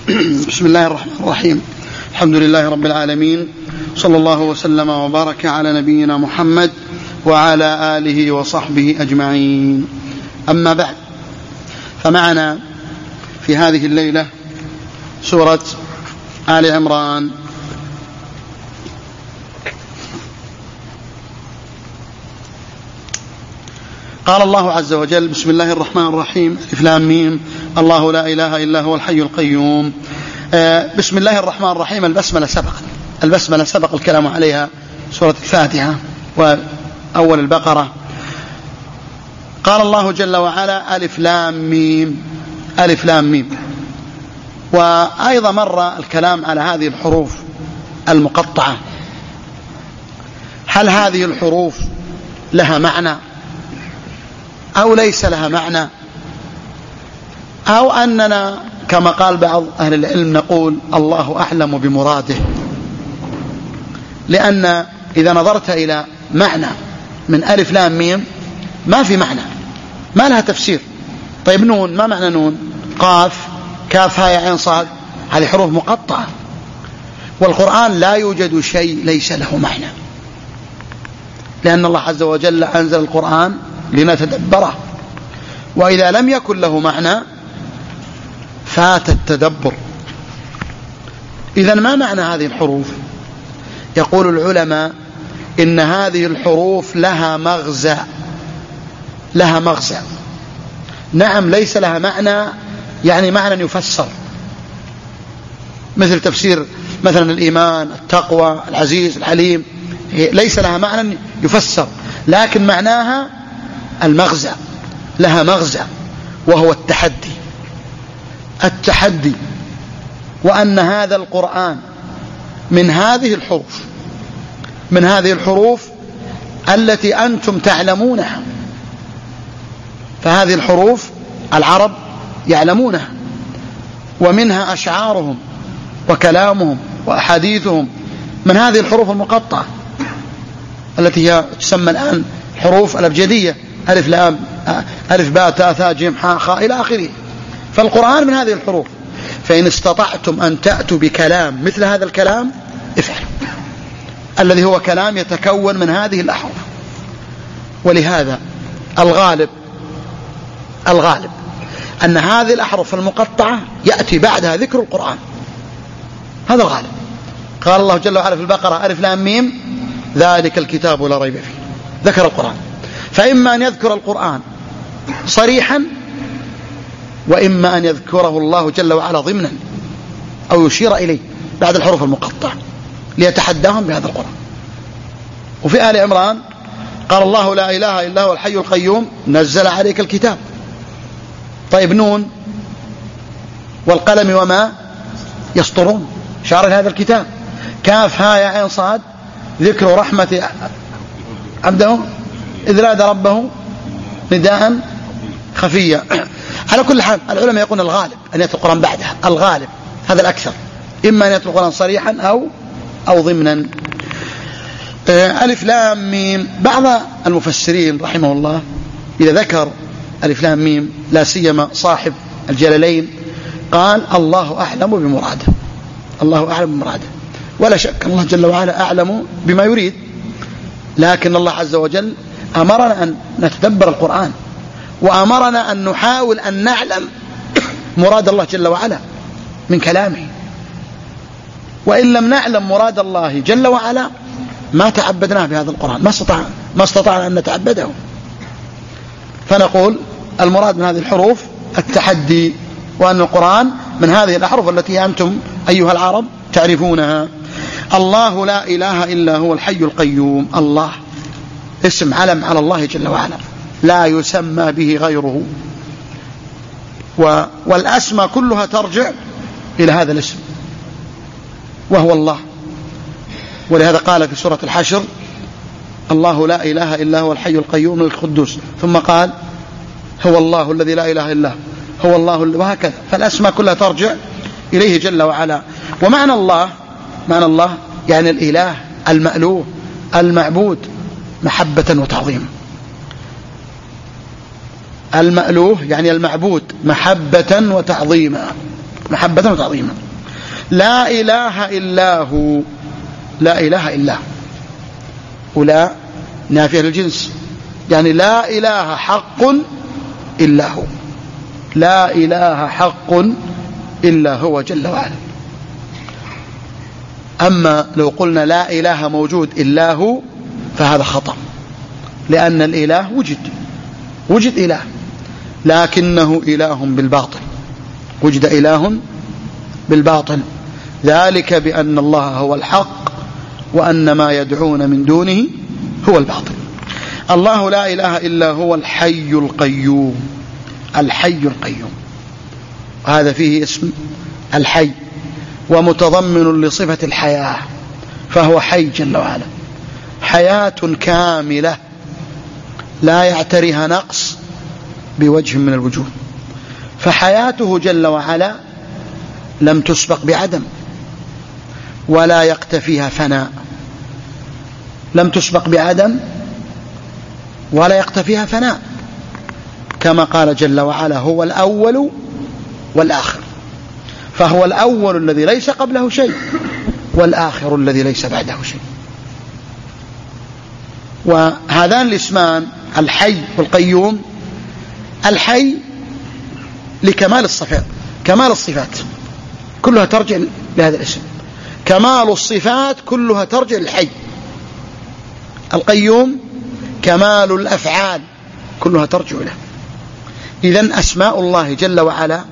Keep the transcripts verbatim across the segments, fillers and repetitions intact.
بسم الله الرحمن الرحيم. الحمد لله رب العالمين، صلى الله وسلم وبارك على نبينا محمد وعلى آله وصحبه أجمعين. أما بعد، فمعنا في هذه الليلة سورة آل عمران. قال الله عز وجل: بسم الله الرحمن الرحيم، ألف لام ميم، الله لا إله إلا هو الحي القيوم. آه بسم الله الرحمن الرحيم. البسملة سبق البسملة سبق الكلام عليها، سورة الفاتحة وأول البقرة. قال الله جل وعلا: ألف لام ميم، ألف لام ميم. وأيضا مر الكلام على هذه الحروف المقطعة. هل هذه الحروف لها معنى أو ليس لها معنى، أو أننا كما قال بعض أهل العلم نقول الله أعلم بمراده؟ لأن إذا نظرت إلى معنى من ألف لام ميم ما في معنى، ما لها تفسير. طيب نون، ما معنى نون؟ قاف كاف هاء عين صاد، هذه حروف مقطعة. والقرآن لا يوجد شيء ليس له معنى، لأن الله عز وجل أنزل القرآن لنتدبره، وإذا لم يكن له معنى فات التدبر. إذن ما معنى هذه الحروف؟ يقول العلماء إن هذه الحروف لها مغزى، لها مغزى. نعم، ليس لها معنى يعني معنى يفسر، مثل تفسير مثلا الإيمان، التقوى، العزيز، الحليم، ليس لها معنى يفسر، لكن معناها المغزى، لها مغزى، وهو التحدي التحدي وأن هذا القرآن من هذه الحروف من هذه الحروف التي أنتم تعلمونها. فهذه الحروف العرب يعلمونها، ومنها أشعارهم وكلامهم وأحاديثهم من هذه الحروف المقطعة التي هي تسمى الآن حروف الأبجدية، ألف لام ألف باء تاء ثاء جيم حاء خاء إلى آخره. فالقرآن من هذه الحروف، فإن استطعتم أن تأتوا بكلام مثل هذا الكلام افعلوا، الذي هو كلام يتكون من هذه الأحرف. ولهذا الغالب الغالب أن هذه الأحرف المقطعة يأتي بعدها ذكر القرآن، هذا الغالب. قال الله جل وعلا في البقرة: ألف لام ميم ذلك الكتاب لا ريب فيه، ذكر القرآن. فإما أن يذكر القرآن صريحا، وإما أن يذكره الله جل وعلا ضمنا أو يشير إليه بعد الحروف المقطعة ليتحداهم بهذا القرآن. وفي آل عمران قال الله: لا إله إلا هو الحي القيوم نزل عليك الكتاب. طيب نون والقلم وما يسطرون، شعر هذا الكتاب. كاف هاء عين صاد، ذكر رحمة عبده إذ نادى ربه نداء خفيا. على كل حال العلماء يقولون الغالب أن يأتي القرآن بعدها، الغالب هذا الأكثر، إما أن يأتي القرآن صريحا أو أو ضمنا. ألف لام ميم، بعض المفسرين رحمه الله إذا ذكر ألف لام ميم، لا سيما صاحب الجلالين، قال الله أعلم بمراده، الله أعلم بمراده. ولا شك الله جل وعلا أعلم بما يريد، لكن الله عز وجل أمرنا أن نتدبر القرآن، وأمرنا أن نحاول أن نعلم مراد الله جل وعلا من كلامه. وإن لم نعلم مراد الله جل وعلا ما تعبدناه بهذا القرآن، ما استطاع ما استطعنا أن نتعبده. فنقول المراد من هذه الحروف التحدي، وأن القرآن من هذه الأحرف التي أنتم أيها العرب تعرفونها. الله لا إله إلا هو الحي القيوم. الله اسم علم على الله جل وعلا، لا يسمى به غيره، والأسماء كلها ترجع إلى هذا الاسم وهو الله. ولهذا قال في سورة الحشر: الله لا إله إلا هو الحي القيوم القدوس، ثم قال: هو الله الذي لا إله إلا هو الله، وهكذا. فالأسماء كلها ترجع إليه جل وعلا. ومعنى الله، معنى الله يعني الإله المألوه المعبود محبة وتعظيما. المألوه يعني المعبود محبة وتعظيما. محبة وتعظيما. لا إله إلا هو، لا إله إلا هو، ولا نافية للجنس، يعني لا إله حق إلا هو، لا إله حق إلا هو جل وعلا. أما لو قلنا لا إله موجود إلا هو فهذا خطأ، لأن الإله وجد وجد إله، لكنه إله بالباطل، وجد إله بالباطل، ذلك بأن الله هو الحق وأن ما يدعون من دونه هو الباطل. الله لا إله إلا هو الحي القيوم، الحي القيوم، هذا فيه اسم الحي ومتضمن لصفة الحياة، فهو حي جل وعلا، حياة كاملة لا يعتريها نقص بوجه من الوجوه، فحياته جل وعلا لم تسبق بعدم ولا يقتفيها فناء، لم تسبق بعدم ولا يقتفيها فناء، كما قال جل وعلا هو الأول والآخر، فهو الأول الذي ليس قبله شيء والآخر الذي ليس بعده شيء. وهذان الاسمان الحي والقيوم، الحي لكمال الصفات، كمال الصفات كلها ترجع لهذا الاسم، كمال الصفات كلها ترجع للحي. القيوم كمال الأفعال كلها ترجع له. إذن أسماء الله جل وعلا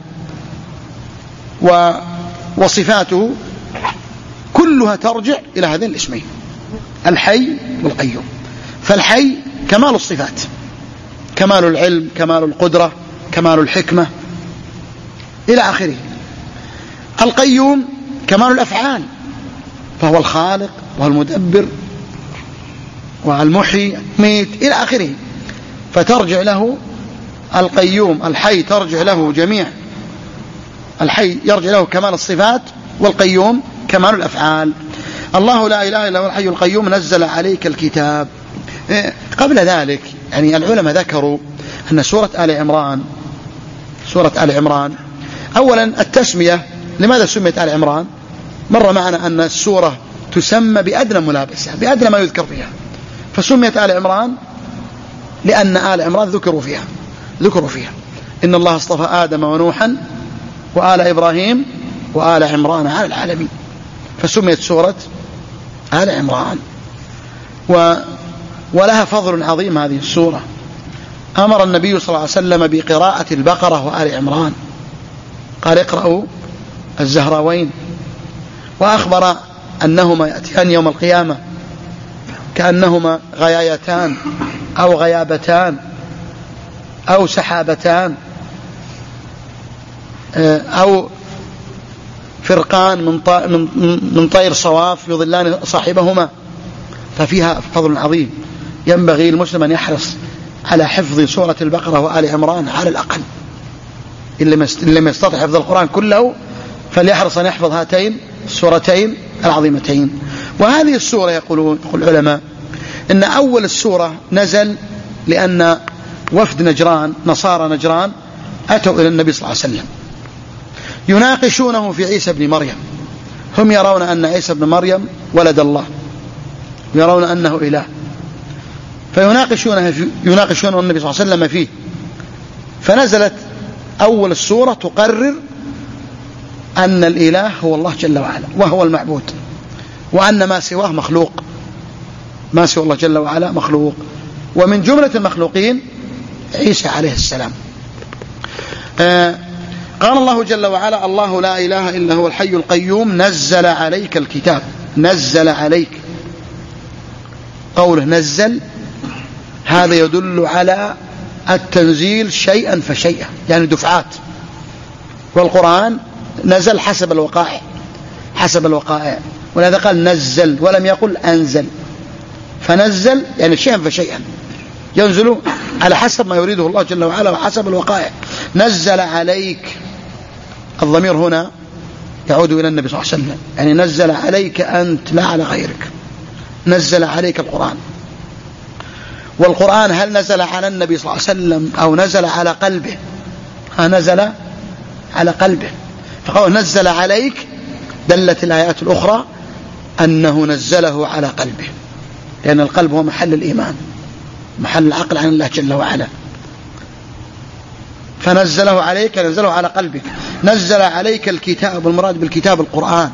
وصفاته كلها ترجع إلى هذين الاسمين، الحي والقيوم. فالحي كمال الصفات، كمال العلم، كمال القدرة، كمال الحكمة إلى آخره. القيوم كمال الأفعال، فهو الخالق والمدبر والمحيي الميت إلى آخره، فترجع له القيوم. الحي ترجع له جميع، الحي يرجع له كمال الصفات، والقيوم كمال الأفعال. الله لا إله إلا هو الحي القيوم نزل عليك الكتاب. قبل ذلك يعني العلماء ذكروا أن سورة آل عمران، سورة آل عمران أولا التسمية، لماذا سميت آل عمران؟ مر معنا أن السورة تسمى بأدنى ملابسة، بأدنى ما يذكر فيها، فسميت آل عمران لأن آل عمران ذكروا فيها ذكروا فيها إن الله اصطفى آدم ونوحا وآل إبراهيم وآل عمران على العالمين، فسميت سورة آل عمران. و ولها فضل عظيم هذه السورة. أمر النبي صلى الله عليه وسلم بقراءة البقرة وآل عمران، قال اقرأوا الزهراوين، وأخبر أنهما يأتيان يوم القيامة كأنهما غيايتان أو غيابتان أو سحابتان أو فرقان من طير صواف يظلان صاحبهما، ففيها فضل عظيم. ينبغي المسلم أن يحرص على حفظ سورة البقرة وآل عمران على الأقل، إن لم يستطع حفظ القرآن كله فليحرص أن يحفظ هاتين السورتين العظيمتين. وهذه السورة يقولون يقول العلماء إن أول السورة نزل لأن وفد نجران، نصارى نجران، أتوا إلى النبي صلى الله عليه وسلم يناقشونه في عيسى بن مريم. هم يرون أن عيسى بن مريم ولد الله، يرون أنه إله، فيناقشونه يناقشون النبي صلى الله عليه وسلم فيه. فنزلت أول السورة تقرر أن الإله هو الله جل وعلا وهو المعبود، وأن ما سواه مخلوق، ما سوى الله جل وعلا مخلوق، ومن جملة المخلوقين عيسى عليه السلام. آه قال الله جل وعلا الله لا إله إلا هو الحي القيوم نزل عليك الكتاب. نزل عليك، قوله نزل هذا يدل على التنزيل شيئا فشيئا، يعني دفعات. والقرآن نزل حسب الوقائع، حسب الوقائع، ولهذا قال نزل ولم يقل أنزل. فنزل يعني شيئا فشيئا، ينزل على حسب ما يريده الله جل وعلا وحسب الوقائع. نزل عليك، الضمير هنا يعود إلى النبي صلى الله عليه وسلم، يعني نزل عليك أنت لا على غيرك، نزل عليك القرآن. والقرآن هل نزل على النبي صلى الله عليه وسلم أو نزل على قلبه؟ ها نزل على قلبه، فقال نزل عليك دلت الآيات الأخرى أنه نزله على قلبه، لأن القلب هو محل الإيمان، محل العقل عن الله جل وعلا. فنزله عليك نزله على قلبك. نزل عليك الكتاب، المراد بالكتاب القرآن،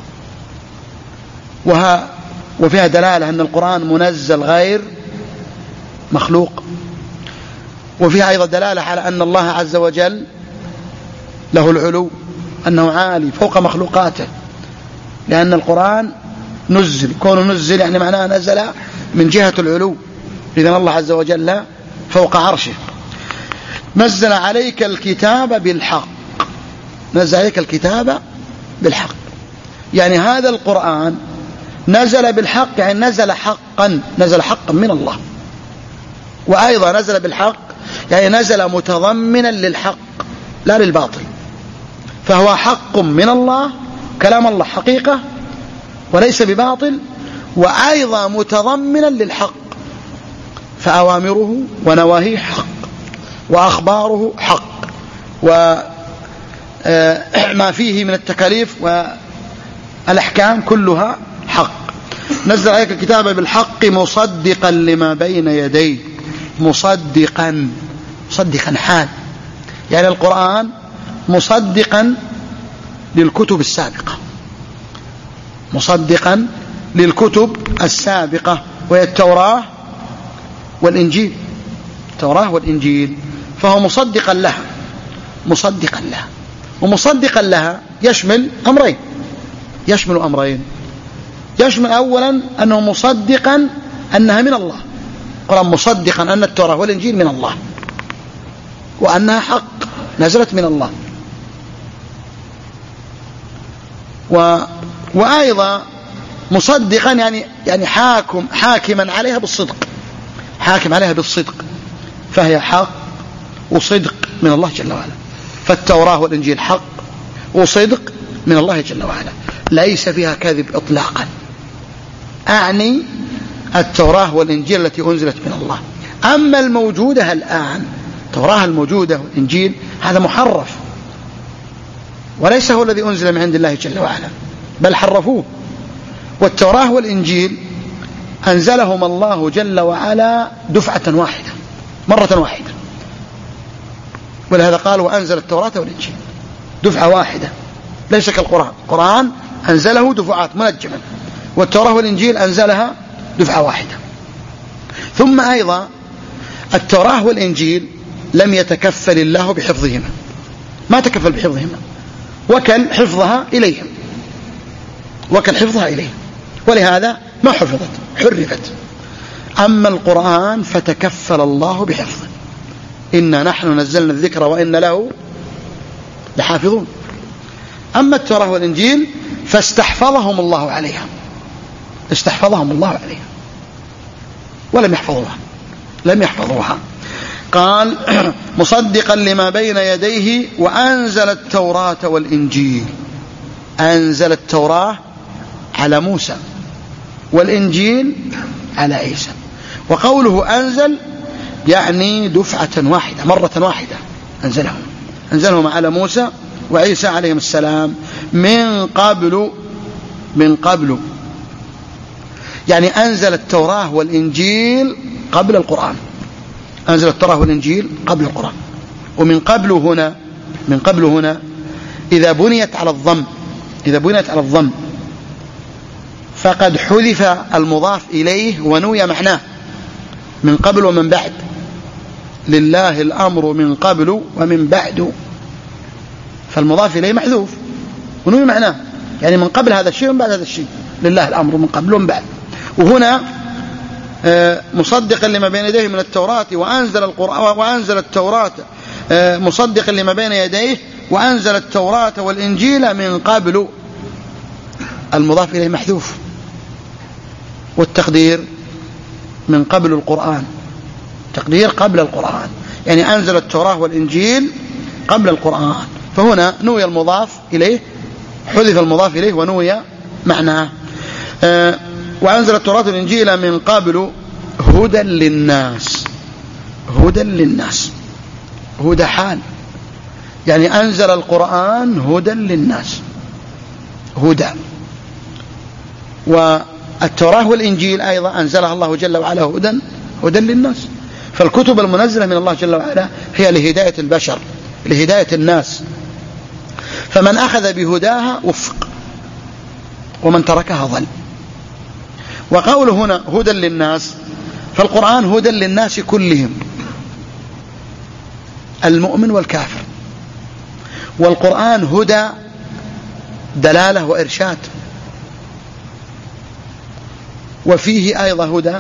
وها وفيها دلالة أن القرآن منزل غير مخلوق، وفيها أيضا دلالة على أن الله عز وجل له العلو، أنه عالي فوق مخلوقاته، لأن القرآن نزل، كونه نزل يعني معناه نزل من جهة العلو، إذن الله عز وجل فوق عرشه. نزل عليك الكتاب بالحق، نزل عليك الكتاب بالحق، يعني هذا القرآن نزل بالحق، يعني نزل حقا، نزل حقا من الله. وأيضا نزل بالحق يعني نزل متضمنا للحق لا للباطل، فهو حق من الله، كلام الله حقيقة وليس بباطل، وأيضا متضمنا للحق، فأوامره ونواهيه حق، وأخباره حق، وما فيه من التكاليف والأحكام كلها حق. نزل عليك الكتاب بالحق مصدقا لما بين يديه، مصدقا، مصدقا حال، يعني القرآن مصدقا للكتب السابقة، مصدقا للكتب السابقة، وهي التوراة والإنجيل، التوراة والإنجيل، فهو مصدقا لها، مصدقا لها. ومصدقا لها يشمل أمرين، يشمل أمرين يشمل أولا أنه مصدقا أنها من الله، القرآن مصدقا أن التوراة والإنجيل من الله، وأنها حق نزلت من الله. و... وأيضا مصدقا يعني يعني حاكم حاكما عليها بالصدق، حاكم عليها بالصدق، فهي حق وصدق من الله جل وعلا. فالتوراة والإنجيل حق وصدق من الله جل وعلا، ليس فيها كذب إطلاقا. أعني التوراة والإنجيل التي أنزلت من الله. أما الموجودة الآن، التوراة الموجودة والإنجيل هذا محرف، وليس هو الذي أنزل من عند الله جل وعلا، بل حرفوه. والتوراة والإنجيل أنزلهم الله جل وعلا دفعة واحدة، مرة واحدة، ولهذا قال وأنزل التوراة والإنجيل دفعة واحدة، ليس كالقرآن، القرآن أنزله دفعات منجمة، والتوراة والإنجيل أنزلها دفعة واحدة. ثم أيضا التوراة والإنجيل لم يتكفل الله بحفظهما، ما تكفل بحفظهما، وكل حفظها إليهم، وكل حفظها إليهم، ولهذا ما حفظت، حرفت. أما القرآن فتكفل الله بحفظه، إنا نحن نزلنا الذكر وإن له لحافظون. أما التوراة والإنجيل فاستحفظهم الله عليها، استحفظهم الله عليها ولم يحفظوها، لم يحفظوها. قال مصدقا لما بين يديه وأنزل التوراة والإنجيل، أنزل التوراة على موسى والإنجيل على عيسى. وقوله أنزل يعني دفعة واحدة، مرة واحدة أنزلهم، أنزلهم على موسى وعيسى عليهم السلام من قبل، من قبل يعني أنزل التوراة والإنجيل قبل القرآن، أنزل التوراة والإنجيل قبل القرآن. ومن قبل هنا، من قبل هنا إذا بنيت على الضم، إذا بنيت على الضم فقد حذف المضاف إليه ونوي معناه، من قبل ومن بعد، لله الأمر من قبل ومن بعد، فالمضاف إليه محذوف ونوي معناه، يعني من قبل هذا الشيء ومن بعد هذا الشيء، لله الأمر من قبل ومن بعد. وهنا مصدقا لما بين يديه من التوراة وأنزل القرآن وأنزل التوراة، مصدقا لما بين يديه وأنزل التوراة والإنجيل من قبل، المضاف إليه محذوف، والتقدير من قبل القرآن، تقدير قبل القرآن، يعني أنزل التوراة والإنجيل قبل القرآن. فهنا نوي المضاف إليه، حذف المضاف إليه ونوي معناه. أه وأنزل التوراة والإنجيل من قبل هدى للناس، هدى للناس، هدى حال، يعني أنزل القرآن هدى للناس، هدى. والتوراة والإنجيل أيضا أنزلها الله جل وعلا هدى هدى للناس. فالكتب المنزلة من الله جل وعلا هي لهداية البشر، لهداية الناس، فمن أخذ بهداها وفق ومن تركها ضل. وقوله هنا هدى للناس، فالقرآن هدى للناس كلهم، المؤمن والكافر. والقرآن هدى دلالة وإرشاد، وفيه أيضا هدى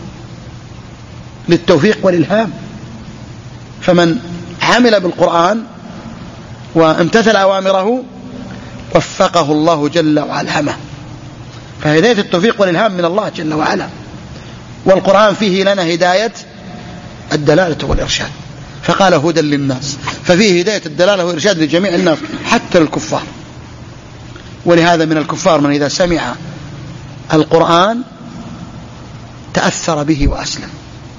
للتوفيق والإلهام. فمن عمل بالقرآن وامتثل أوامره وفقه الله جل وعلا همه. فهداية التوفيق والإلهام من الله جل وعلا، والقرآن فيه لنا هداية الدلالة والإرشاد، فقال هدى للناس، ففيه هداية الدلالة والإرشاد لجميع الناس حتى الكفار. ولهذا من الكفار من إذا سمع القرآن تأثر به وأسلم.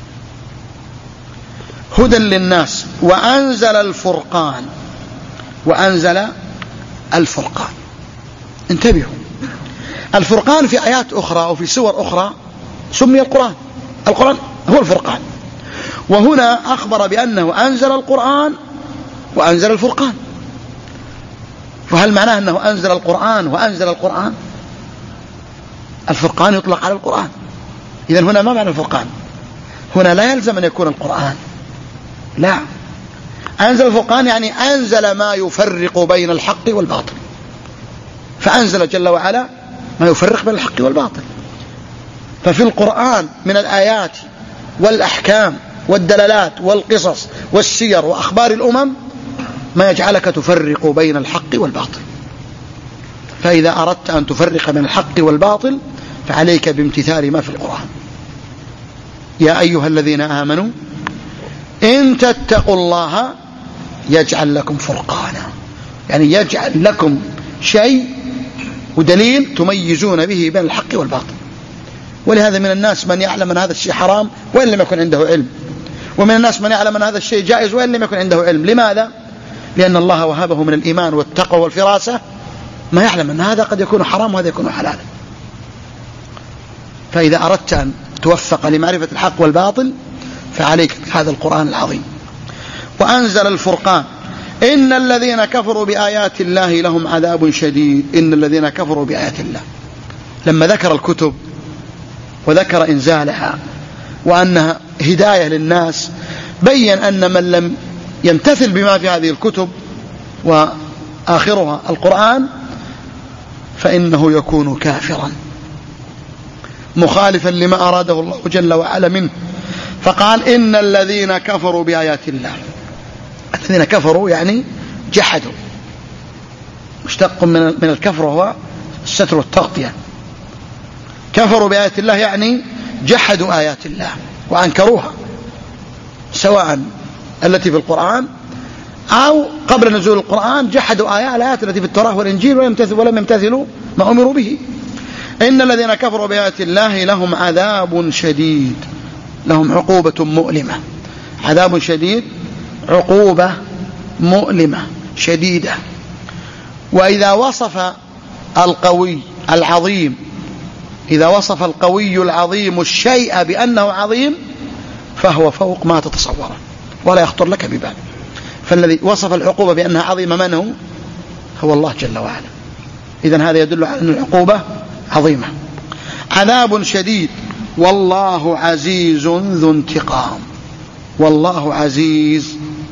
هدى للناس. وأنزل الفرقان، وأنزل الفرقان. انتبهوا، الفرقان في آيات أخرى أو في سور أخرى سمي القرآن، القرآن هو الفرقان، وهنا أخبر بأنه أنزل القرآن وأنزل الفرقان. فهل معناه أنه أنزل القرآن وأنزل القرآن؟ الفرقان يطلق على القرآن، إذن هنا ما معنى الفرقان؟ هنا لا يلزم أن يكون القرآن، لا، أنزل الفرقان يعني أنزل ما يفرق بين الحق والباطل، فأنزل جل وعلا ما يفرق بين الحق والباطل. ففي القرآن من الآيات والأحكام والدلالات والقصص والسير وأخبار الأمم ما يجعلك تفرق بين الحق والباطل. فإذا أردت أن تفرق بين الحق والباطل فعليك بامتثال ما في القرآن. يا أيها الذين آمنوا إن تتقوا الله يجعل لكم فرقانا، يعني يجعل لكم شيء ودليل تميزون به بين الحق والباطل. ولهذا من الناس من يعلم أن هذا الشيء حرام وإن لم يكن عنده علم، ومن الناس من يعلم أن هذا الشيء جائز وإن لم يكن عنده علم. لماذا؟ لأن الله وهبه من الإيمان والتقوى والفراسة ما يعلم أن هذا قد يكون حرام وهذا يكون حلالا. فإذا أردت أن توفق لمعرفة الحق والباطل فعليك بهذا القرآن العظيم. وأنزل الفرقان. إن الذين كفروا بآيات الله لهم عذاب شديد. إن الذين كفروا بآيات الله، لما ذكر الكتب وذكر إنزالها وأنها هداية للناس، بين أن من لم يمتثل بما في هذه الكتب وآخرها القرآن فإنه يكون كافرا مخالفا لما أراده الله جل وعلا منه. فقال إن الذين كفروا بآيات الله. الذين كفروا يعني جحدوا، مشتق من من الكفر وهو الستر والتغطية. كفروا بآيات الله يعني جحدوا آيات الله وأنكروها، سواء التي في القرآن أو قبل نزول القرآن جحدوا آيات الآيات التي في التوراة والإنجيل ولم يمتثلوا ما أمروا به. إن الذين كفروا بآيات الله لهم عذاب شديد، لهم عقوبة مؤلمة. عذاب شديد، عقوبة مؤلمة شديدة. وإذا وصف القوي العظيم، إذا وصف القوي العظيم الشيء بأنه عظيم فهو فوق ما تتصوره ولا يخطر لك ببال. فالذي وصف العقوبة بأنها عظيمة من هو؟ هو الله جل وعلا. إذن هذا يدل على أن العقوبة عظيمة. عذاب شديد والله عزيز ذو انتقام. والله عزيز،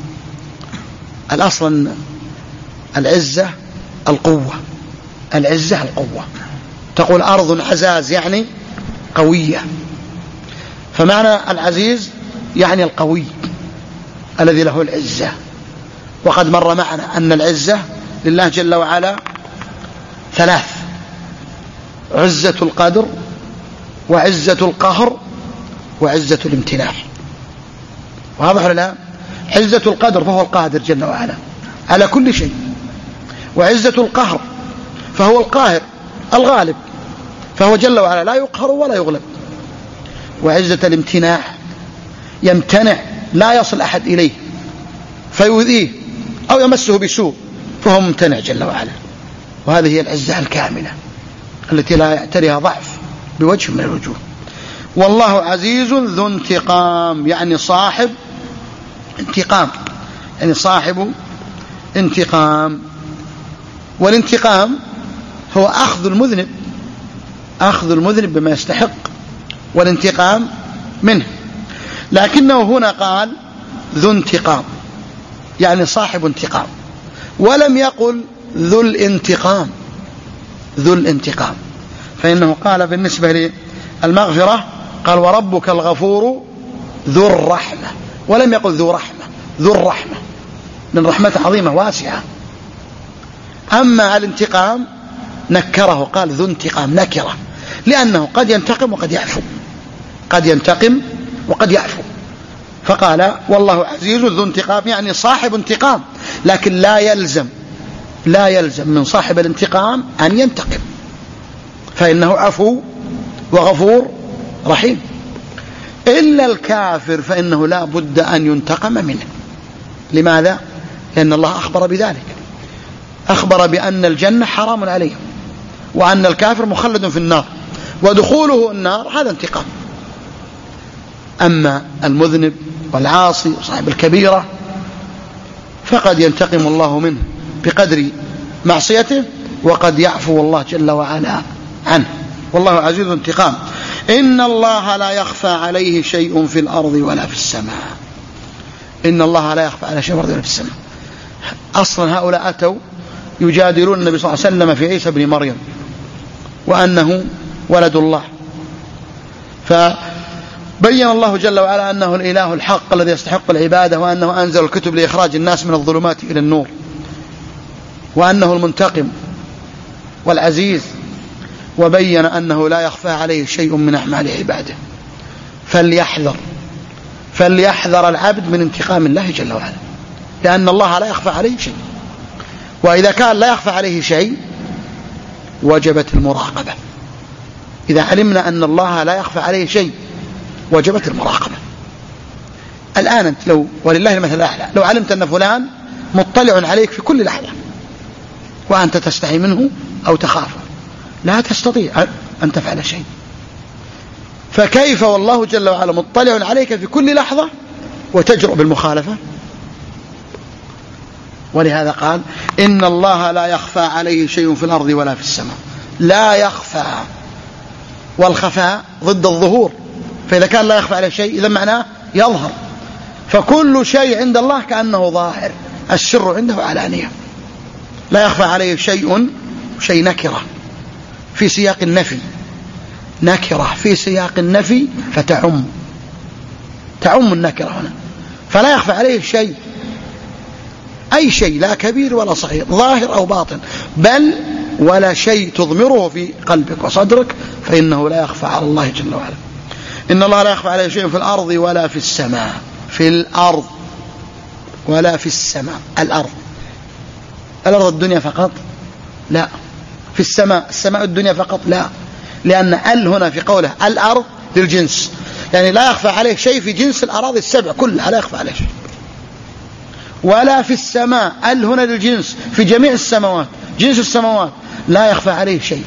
الأصل العزة القوة، العزة القوة. تقول أرض عزاز يعني قوية، فمعنى العزيز يعني القوي الذي له العزة. وقد مر معنا أن العزة لله جل وعلا ثلاث: عزة القدر، وعزة القهر، وعزة الامتناع. واضح ولا لا؟ عزة القدر فهو القادر جل وعلا على كل شيء، وعزة القهر فهو القاهر الغالب، فهو جل وعلا لا يقهر ولا يغلب. وعزة الامتناع يمتنع لا يصل أحد إليه فيؤذيه أو يمسه بسوء فهو ممتنع جل وعلا. وهذه هي العزة الكاملة التي لا يعتريها ضعف بوجه من الوجوه. والله عزيز ذو انتقام، يعني صاحب انتقام، يعني صاحب انتقام. والانتقام هو أخذ المذنب، أخذ المذنب بما يستحق والانتقام منه. لكنه هنا قال ذو انتقام، يعني صاحب انتقام، ولم يقل ذو الانتقام، ذو الانتقام. فإنه قال بالنسبة للمغفرة قال وربك الغفور ذو الرحمة، ولم يقل ذو رحمة، ذو الرحمة، من رحمة عظيمة واسعة. أما الانتقام نكره، قال ذو انتقام نكره، لأنه قد ينتقم وقد يعفو، قد ينتقم وقد يعفو. فقال والله عزيز ذو انتقام، يعني صاحب انتقام، لكن لا يلزم لا يلزم من صاحب الانتقام أن ينتقم، فإنه عفو وغفور رحيم. إلا الكافر فإنه لا بد أن ينتقم منه. لماذا؟ لأن الله أخبر بذلك، أخبر بأن الجنة حرام عليهم، وأن الكافر مخلد في النار، ودخوله النار هذا انتقام. أما المذنب والعاصي وصاحب الكبيرة فقد ينتقم الله منه بقدر معصيته، وقد يعفو الله جل وعلا عنه. والله عزيز انتقام. إن الله لا يخفى عليه شيء في الأرض ولا في السماء. إن الله لا يخفى عليه شيء في الأرض ولا في السماء. أصلا هؤلاء أتوا يجادلون النبي صلى الله عليه وسلم في عيسى بن مريم وأنه ولد الله، فبين الله جل وعلا أنه الإله الحق الذي يستحق العبادة، وأنه أنزل الكتب لإخراج الناس من الظلمات إلى النور، وأنه المنتقم والعزيز، وبين أنه لا يخفى عليه شيء من أعمال عباده. فليحذر فليحذر العبد من انتقام الله جل وعلا، لأن الله لا يخفى عليه شيء، وإذا كان لا يخفى عليه شيء وجبت المراقبة. إذا علمنا أن الله لا يخفى عليه شيء وجبت المراقبة. الآن أنت لو ولله المثل الأعلى، لو علمت أن فلان مطلع عليك في كل لحظة وأنت تستحي منه أو تخافه، لا تستطيع أن تفعل شيء، فكيف والله جل وعلا مطلع عليك في كل لحظة وتجرؤ بالمخالفة؟ ولهذا قال إن الله لا يخفى عليه شيء في الأرض ولا في السماء. لا يخفى، والخفاء ضد الظهور، فإذا كان لا يخفى عليه شيء إذا معناه يظهر. فكل شيء عند الله كأنه ظاهر، السر عنده علانية. لا يخفى عليه شيء، شيء نكرة في سياق النفي، نكرة في سياق النفي فتعم تعم النكرة هنا. فلا يخفى عليه شيء، أي شيء، لا كبير ولا صغير، ظاهر أو باطن، بل ولا شيء تضمره في قلبك وصدرك، فإنه لا يخفى على الله جل وعلا. إن الله لا يخفى عليه شيء في الأرض ولا في السماء. في الأرض ولا في السماء. الأرض الأرض الدنيا فقط؟ لا. في السماء السماء الدنيا فقط؟ لا، لأن ال هنا في قوله الأرض للجنس، يعني لا يخفى عليه شيء في جنس الأراضي السبع كلها، لا يخفى عليه شيء. ولا في السماء، ال هنا للجنس، في جميع السماوات، جنس السماوات لا يخفى عليه شيء.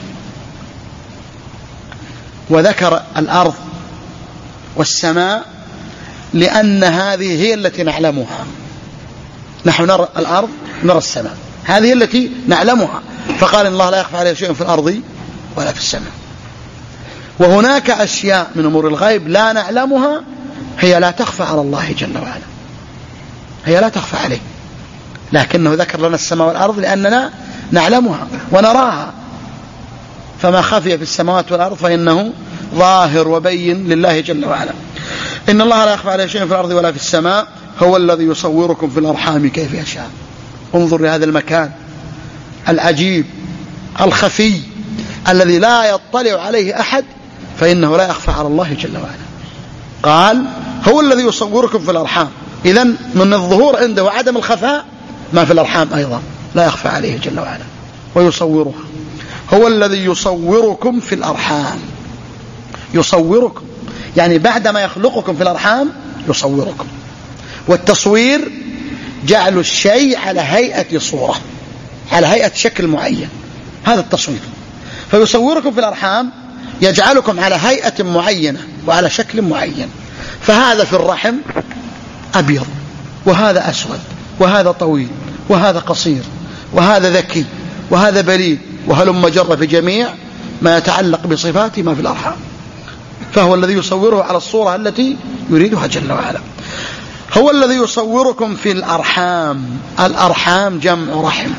وذكر الأرض والسماء لأن هذه هي التي نعلمها. نحن نرى الأرض، نرى السماء، هذه التي نعلمها، فقال إن الله لا يخفى عليه شيء في الأرض ولا في السماء. وهناك أشياء من أمور الغيب لا نعلمها، هي لا تخفى على الله جل وعلا، هي لا تخفى عليه، لكنه ذكر لنا السماء والأرض لأننا نعلمها ونراها. فما خفي في السماوات والأرض فإنه ظاهر وبين لله جل وعلا. إن الله لا يخفى عليه شيء في الأرض ولا في السماء، هو الذي يصوركم في الأرحام كيف يشاء. انظر لهذا المكان العجيب الخفي الذي لا يطلع عليه أحد، فإنه لا يخفى على الله جل وعلا. قال هو الذي يصوركم في الأرحام، إذن من الظهور عنده وعدم الخفاء ما في الأرحام أيضا لا يخفى عليه جل وعلا ويصورها. هو الذي يصوركم في الأرحام، يصوركم يعني بعدما يخلقكم في الأرحام يصوركم. والتصوير جعل الشيء على هيئة صورة، على هيئة شكل معين، هذا التصوير. فيصوركم في الأرحام يجعلكم على هيئة معينة وعلى شكل معين. فهذا في الرحم أبيض، وهذا أسود، وهذا طويل، وهذا قصير، وهذا ذكي، وهذا بليد، وهلم جر في جميع ما يتعلق بصفات ما في الأرحام. فهو الذي يصوره على الصورة التي يريدها جل وعلا. هو الذي يصوركم في الأرحام. الأرحام جمع رحم،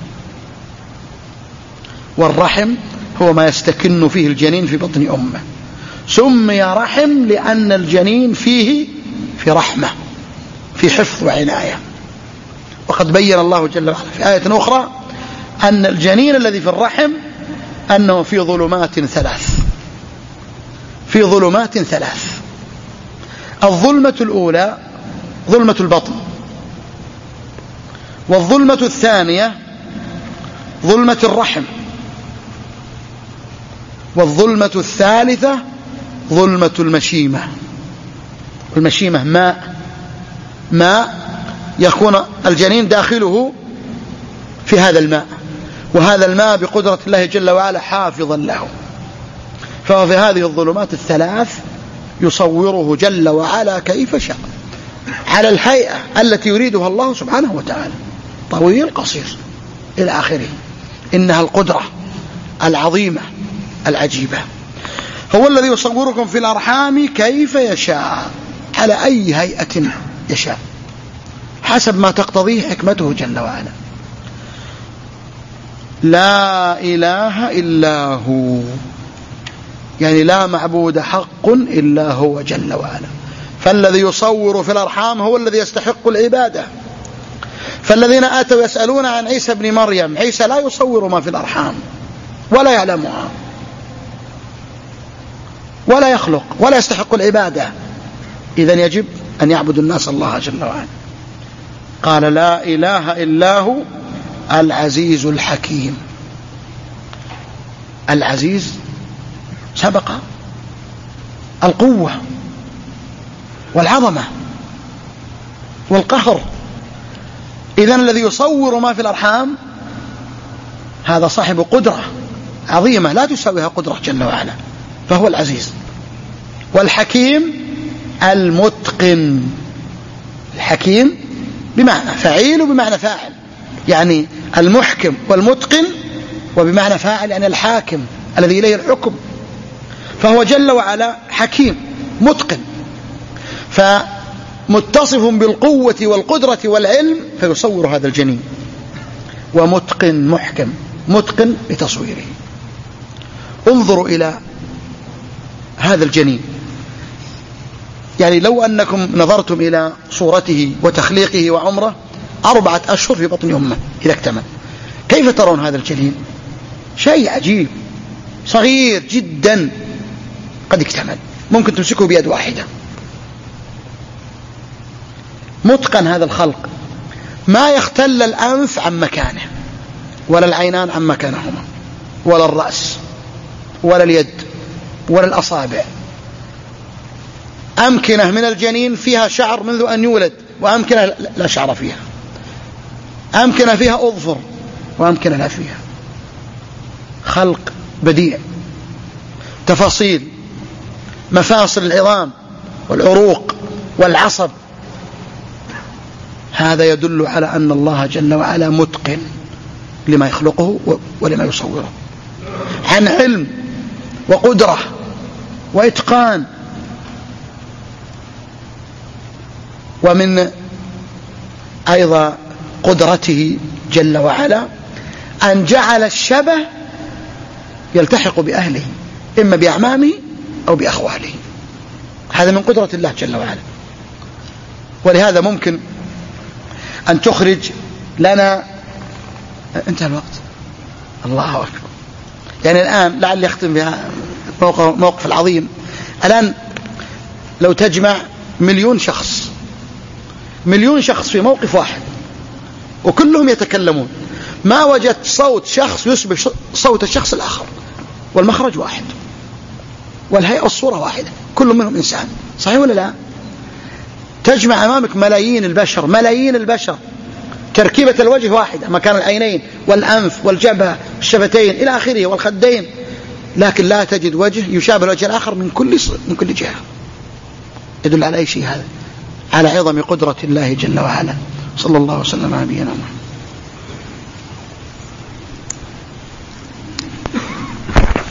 والرحم هو ما يستكن فيه الجنين في بطن أمه. سمي رحم لأن الجنين فيه في رحمة، في حفظ وعناية. وقد بين الله جل وعلا في آية أخرى أن الجنين الذي في الرحم أنه في ظلمات ثلاث، في ظلمات ثلاث. الظلمة الأولى ظلمة البطن، والظلمة الثانية ظلمة الرحم، والظلمة الثالثة ظلمة المشيمة. المشيمة ماء، ماء يكون الجنين داخله في هذا الماء، وهذا الماء بقدرة الله جل وعلا حافظا له. فهو في هذه الظلمات الثلاث يصوره جل وعلا كيف شاء على الهيئة التي يريدها الله سبحانه وتعالى، طويل قصير إلى آخره. إنها القدرة العظيمة العجيبة. هو الذي يصوركم في الأرحام كيف يشاء، على أي هيئة يشاء، حسب ما تقتضيه حكمته جل وعلا. لا إله إلا هو، يعني لا معبود حق إلا هو جل وعلا. فالذي يصور في الأرحام هو الذي يستحق العبادة. فالذين آتوا يسألون عن عيسى بن مريم، عيسى لا يصور ما في الأرحام ولا يعلمها ولا يخلق ولا يستحق العبادة. إذن يجب أن يعبد الناس الله جل وعلا. قال لا إله إلا هو العزيز الحكيم. العزيز سبق القوة والعظمة والقهر. إذن الذي يصور ما في الأرحام هذا صاحب قدرة عظيمة لا تساويها قدرة جل وعلا، فهو العزيز. والحكيم المتقن. الحكيم بمعنى فعيل وبمعنى فاعل، يعني المحكم والمتقن، وبمعنى فاعل يعني الحاكم الذي إليه الحكم. فهو جل وعلا حكيم متقن، فمتصف بالقوة والقدرة والعلم فيصور هذا الجنين، ومتقن محكم متقن بتصويره. انظروا إلى هذا الجنين، يعني لو أنكم نظرتم إلى صورته وتخليقه وعمره أربعة أشهر في بطن أمه إذا اكتمل، كيف ترون هذا الجنين؟ شيء عجيب، صغير جدا قد اكتمل، ممكن تمسكه بيد واحدة. متقن هذا الخلق، ما يختل الأنف عن مكانه، ولا العينان عن مكانهما، ولا الرأس، ولا اليد، ولا الأصابع. أمكنة من الجنين فيها شعر منذ أن يولد، وأمكنة لا شعر فيها. أمكنة فيها أظفر، وأمكنة لا فيها. خلق بديع، تفاصيل، مفاصل العظام والعروق والعصب. هذا يدل على أن الله جل وعلا متقن لما يخلقه ولما يصوره، عن علم وقدرة وإتقان. ومن أيضا قدرته جل وعلا أن جعل الشبه يلتحق بأهله، إما بأعمامه أو بأخواله. هذا من قدرة الله جل وعلا. ولهذا ممكن أن تخرج لنا، انتهى الوقت، الله أكبر. يعني الآن لعل يختم بها موقف العظيم. الآن لو تجمع مليون شخص مليون شخص في موقف واحد وكلهم يتكلمون، ما وجدت صوت شخص يشبه صوت الشخص الآخر، والمخرج واحد والهيئة والصورة واحدة، كل منهم إنسان، صحيح ولا لا؟ تجمع أمامك ملايين البشر ملايين البشر، تركيبة الوجه واحدة، مكان العينين والأنف والجبهة والشفتين إلى آخره والخدين، لكن لا تجد وجه يشابه الوجه الآخر من كل من كل جهة. يدل على أي شيء هذا؟ على عظم قدرة الله جل وعلا. صلى الله وسلم على نبينا محمد.